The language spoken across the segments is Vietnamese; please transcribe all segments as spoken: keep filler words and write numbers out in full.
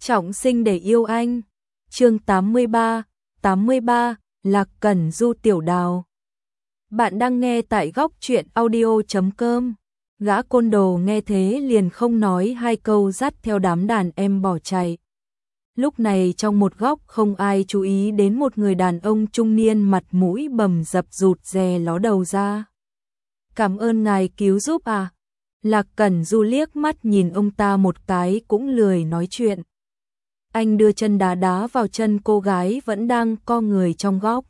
Trọng sinh để yêu anh. Chương tám mươi ba, tám mươi ba, Lạc Cẩn Du Tiểu Đào. Bạn đang nghe tại góc truyện audio chấm com. Gã côn đồ nghe thế liền không nói hai câu dắt theo đám đàn em bỏ chạy. Lúc này trong một góc không ai chú ý đến một người đàn ông trung niên mặt mũi bầm dập rụt rè ló đầu ra. Cảm ơn ngài cứu giúp à? Lạc Cẩn Du liếc mắt nhìn ông ta một cái cũng lười nói chuyện. Anh đưa chân đá đá vào chân cô gái vẫn đang co người trong góc.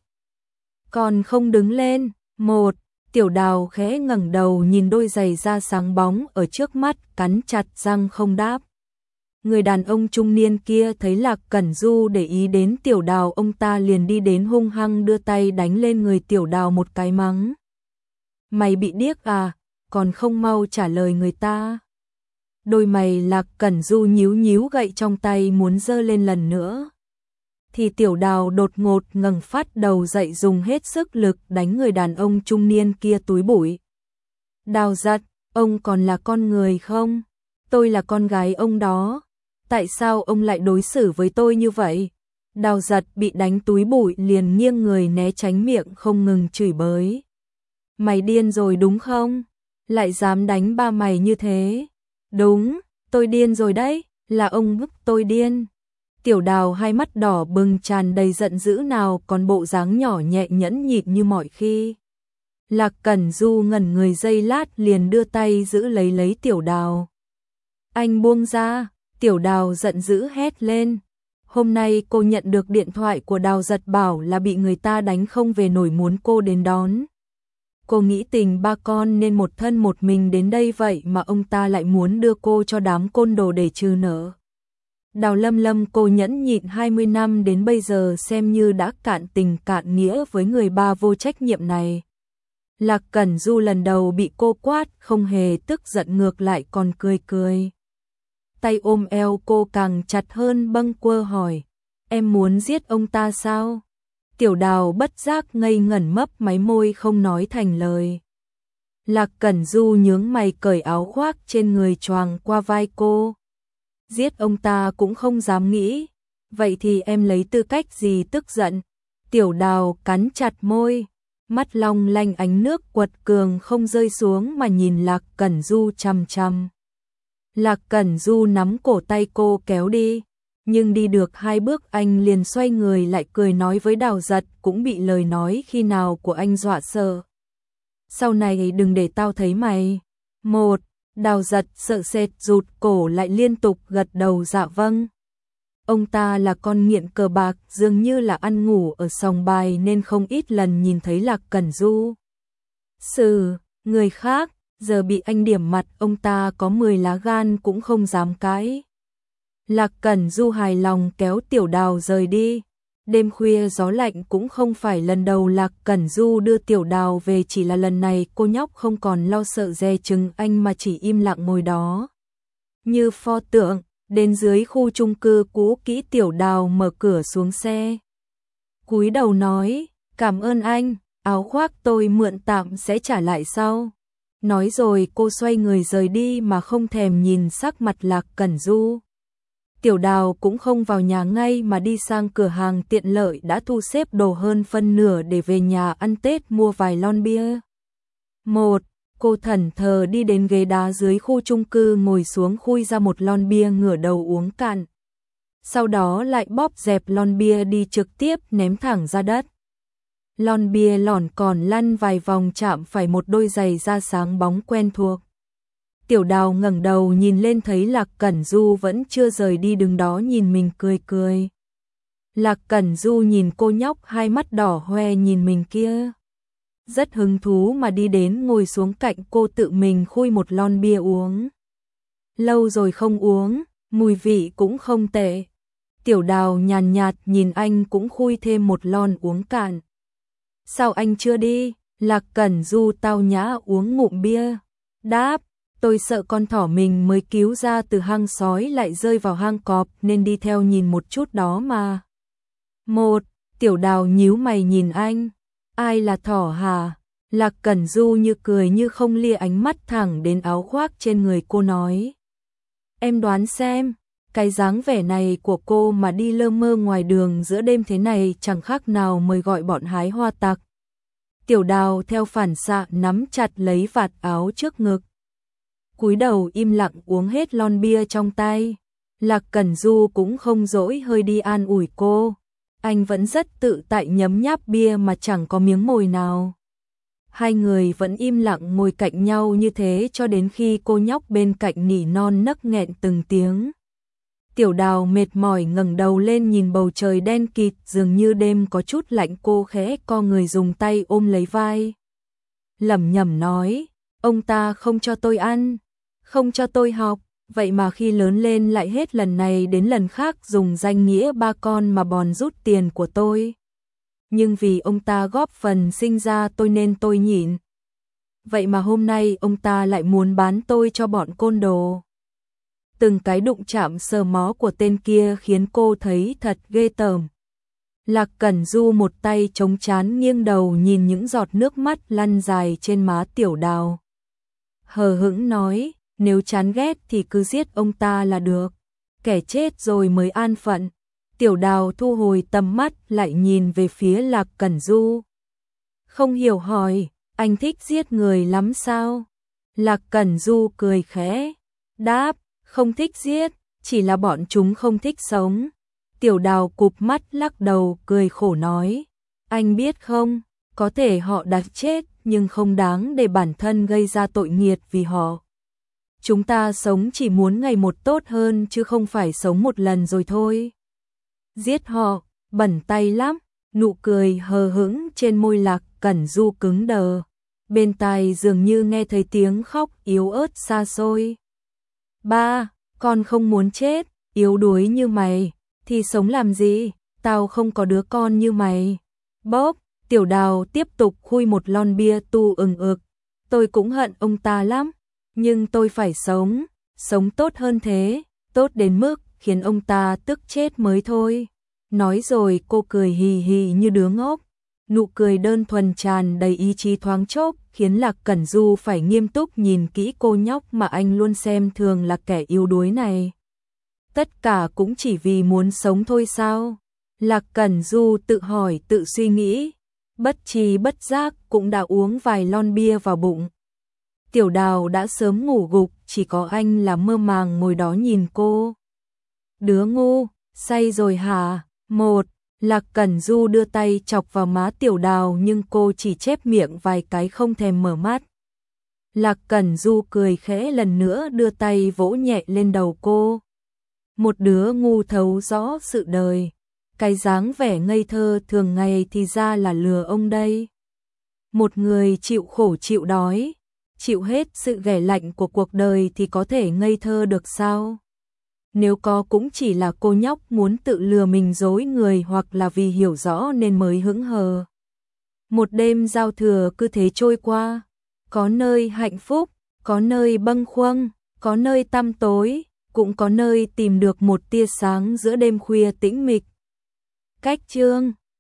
Còn không đứng lên. Một, Tiểu Đào khẽ ngẩng đầu nhìn đôi giày da sáng bóng ở trước mắt, cắn chặt răng không đáp. Người đàn ông trung niên kia thấy Lạc Cẩn Du để ý đến Tiểu Đào, ông ta liền đi đến hung hăng đưa tay đánh lên người Tiểu Đào một cái mắng. Mày bị điếc à, còn không mau trả lời người ta. Đôi mày Lạc Cẩn Du nhíu nhíu gậy trong tay muốn giơ lên lần nữa. Thì Tiểu Đào đột ngột ngẩng phát đầu dậy dùng hết sức lực đánh người đàn ông trung niên kia túi bụi. Đào giật, ông còn là con người không? Tôi là con gái ông đó. Tại sao ông lại đối xử với tôi như vậy? Đào giật bị đánh túi bụi liền nghiêng người né tránh, miệng không ngừng chửi bới. Mày điên rồi đúng không? Lại dám đánh ba mày như thế? Đúng, tôi điên rồi đấy, là ông bức tôi điên. Tiểu Đào hai mắt đỏ bừng tràn đầy giận dữ, nào còn bộ dáng nhỏ nhẹ nhẫn nhịn như mọi khi. Lạc Cẩn Du ngẩn người giây lát liền đưa tay giữ lấy lấy Tiểu Đào. Anh buông ra, Tiểu Đào giận dữ hét lên. Hôm nay cô nhận được điện thoại của Đào Giật bảo là bị người ta đánh không về nổi, muốn cô đến đón. Cô nghĩ tình ba con nên một thân một mình đến đây, vậy mà ông ta lại muốn đưa cô cho đám côn đồ để trừ nợ. Đào Lâm Lâm, cô nhẫn nhịn hai mươi năm đến bây giờ xem như đã cạn tình cạn nghĩa với người ba vô trách nhiệm này. Lạc Cẩn Du lần đầu bị cô quát không hề tức giận, ngược lại còn cười cười. Tay ôm eo cô càng chặt hơn, bâng quơ hỏi. Em muốn giết ông ta sao? Tiểu Đào bất giác ngây ngẩn mấp máy môi không nói thành lời. Lạc Cẩn Du nhướng mày cởi áo khoác trên người choàng qua vai cô. Giết ông ta cũng không dám nghĩ. Vậy thì em lấy tư cách gì tức giận? Tiểu Đào cắn chặt môi, mắt long lanh ánh nước quật cường không rơi xuống mà nhìn Lạc Cẩn Du chằm chằm. Lạc Cẩn Du nắm cổ tay cô kéo đi. Nhưng đi được hai bước anh liền xoay người lại cười nói với Đào Giật, cũng bị lời nói khi nào của anh dọa sợ. Sau này đừng để tao thấy mày. Một, Đào Giật sợ sệt rụt cổ lại liên tục gật đầu dạ vâng. Ông ta là con nghiện cờ bạc, dường như là ăn ngủ ở sòng bài nên không ít lần nhìn thấy Lạc Cẩn Du. Sự, người khác, giờ bị anh điểm mặt ông ta có mười lá gan cũng không dám cãi. Lạc Cẩn Du hài lòng kéo Tiểu Đào rời đi. Đêm khuya gió lạnh cũng không phải lần đầu Lạc Cẩn Du đưa Tiểu Đào về, chỉ là lần này cô nhóc không còn lo sợ dè chừng anh mà chỉ im lặng ngồi đó như pho tượng. Đến dưới khu chung cư cũ kỹ, Tiểu Đào mở cửa xuống xe, cúi đầu nói, cảm ơn anh, áo khoác tôi mượn tạm sẽ trả lại sau. Nói rồi cô xoay người rời đi mà không thèm nhìn sắc mặt Lạc Cẩn Du. Tiểu Đào cũng không vào nhà ngay mà đi sang cửa hàng tiện lợi đã thu xếp đồ hơn phân nửa để về nhà ăn Tết mua vài lon bia. Một, cô thẫn thờ đi đến ghế đá dưới khu chung cư ngồi xuống khui ra một lon bia, ngửa đầu uống cạn. Sau đó lại bóp dẹp lon bia đi trực tiếp ném thẳng ra đất. Lon bia lỏn còn lăn vài vòng chạm phải một đôi giày da sáng bóng quen thuộc. Tiểu Đào ngẩng đầu nhìn lên thấy Lạc Cẩn Du vẫn chưa rời đi đứng đó nhìn mình cười cười. Lạc Cẩn Du nhìn cô nhóc hai mắt đỏ hoe nhìn mình kia, rất hứng thú mà đi đến ngồi xuống cạnh cô, tự mình khui một lon bia uống. Lâu rồi không uống, mùi vị cũng không tệ. Tiểu Đào nhàn nhạt nhìn anh cũng khui thêm một lon uống cạn. Sao anh chưa đi? Lạc Cẩn Du tao nhã uống ngụm bia, đáp. Tôi sợ con thỏ mình mới cứu ra từ hang sói lại rơi vào hang cọp nên đi theo nhìn một chút đó mà. Một, Tiểu Đào nhíu mày nhìn anh. Ai là thỏ hả? Lạc Cẩn Du như cười như không, lia ánh mắt thẳng đến áo khoác trên người cô nói. Em đoán xem. Cái dáng vẻ này của cô mà đi lơ mơ ngoài đường giữa đêm thế này chẳng khác nào mời gọi bọn hái hoa tặc. Tiểu Đào theo phản xạ nắm chặt lấy vạt áo trước ngực. Cúi đầu im lặng uống hết lon bia trong tay. Lạc Cẩn Du cũng không dỗi hơi đi an ủi cô. Anh vẫn rất tự tại nhấm nháp bia mà chẳng có miếng mồi nào. Hai người vẫn im lặng ngồi cạnh nhau như thế cho đến khi cô nhóc bên cạnh nỉ non nấc nghẹn từng tiếng. Tiểu Đào mệt mỏi ngẩng đầu lên nhìn bầu trời đen kịt, dường như đêm có chút lạnh, cô khẽ co người dùng tay ôm lấy vai. Lẩm nhẩm nói, ông ta không cho tôi ăn, không cho tôi học, vậy mà khi lớn lên lại hết lần này đến lần khác dùng danh nghĩa ba con mà bòn rút tiền của tôi. Nhưng vì ông ta góp phần sinh ra tôi nên tôi nhịn. Vậy mà hôm nay ông ta lại muốn bán tôi cho bọn côn đồ. Từng cái đụng chạm sờ mó của tên kia khiến cô thấy thật ghê tởm. Lạc Cẩn Du một tay chống trán nghiêng đầu nhìn những giọt nước mắt lăn dài trên má Tiểu Đào. Hờ hững nói, nếu chán ghét thì cứ giết ông ta là được. Kẻ chết rồi mới an phận. Tiểu Đào thu hồi tầm mắt lại nhìn về phía Lạc Cẩn Du. Không hiểu hỏi, anh thích giết người lắm sao? Lạc Cẩn Du cười khẽ, đáp, không thích giết, chỉ là bọn chúng không thích sống. Tiểu Đào cụp mắt lắc đầu cười khổ nói, anh biết không, có thể họ đã chết nhưng không đáng để bản thân gây ra tội nghiệt vì họ. Chúng ta sống chỉ muốn ngày một tốt hơn chứ không phải sống một lần rồi thôi. Giết họ, bẩn tay lắm. Nụ cười hờ hững trên môi Lạc Cẩn Du cứng đờ. Bên tai dường như nghe thấy tiếng khóc yếu ớt xa xôi. Ba, con không muốn chết, yếu đuối như mày, thì sống làm gì, tao không có đứa con như mày. Bóp, Tiểu Đào tiếp tục khui một lon bia tu ừng ực. Tôi cũng hận ông ta lắm, nhưng tôi phải sống, sống tốt hơn thế, tốt đến mức khiến ông ta tức chết mới thôi. Nói rồi cô cười hì hì như đứa ngốc. Nụ cười đơn thuần tràn đầy ý chí thoáng chốc khiến Lạc Cẩn Du phải nghiêm túc nhìn kỹ cô nhóc mà anh luôn xem thường là kẻ yếu đuối này. Tất cả cũng chỉ vì muốn sống thôi sao? Lạc Cẩn Du tự hỏi tự suy nghĩ, bất tri bất giác cũng đã uống vài lon bia vào bụng. Tiểu Đào đã sớm ngủ gục, chỉ có anh là mơ màng ngồi đó nhìn cô. Đứa ngu, say rồi hả? Một, Lạc Cẩn Du đưa tay chọc vào má Tiểu Đào nhưng cô chỉ chép miệng vài cái không thèm mở mắt. Lạc Cẩn Du cười khẽ lần nữa đưa tay vỗ nhẹ lên đầu cô. Một đứa ngu thấu rõ sự đời. Cái dáng vẻ ngây thơ thường ngày thì ra là lừa ông đây. Một người chịu khổ chịu đói, chịu hết sự ghẻ lạnh của cuộc đời thì có thể ngây thơ được sao? Nếu có cũng chỉ là cô nhóc muốn tự lừa mình dối người hoặc là vì hiểu rõ nên mới hững hờ. Một đêm giao thừa cứ thế trôi qua, có nơi hạnh phúc, có nơi bâng khuâng, có nơi tăm tối, cũng có nơi tìm được một tia sáng giữa đêm khuya tĩnh mịch. Cách chương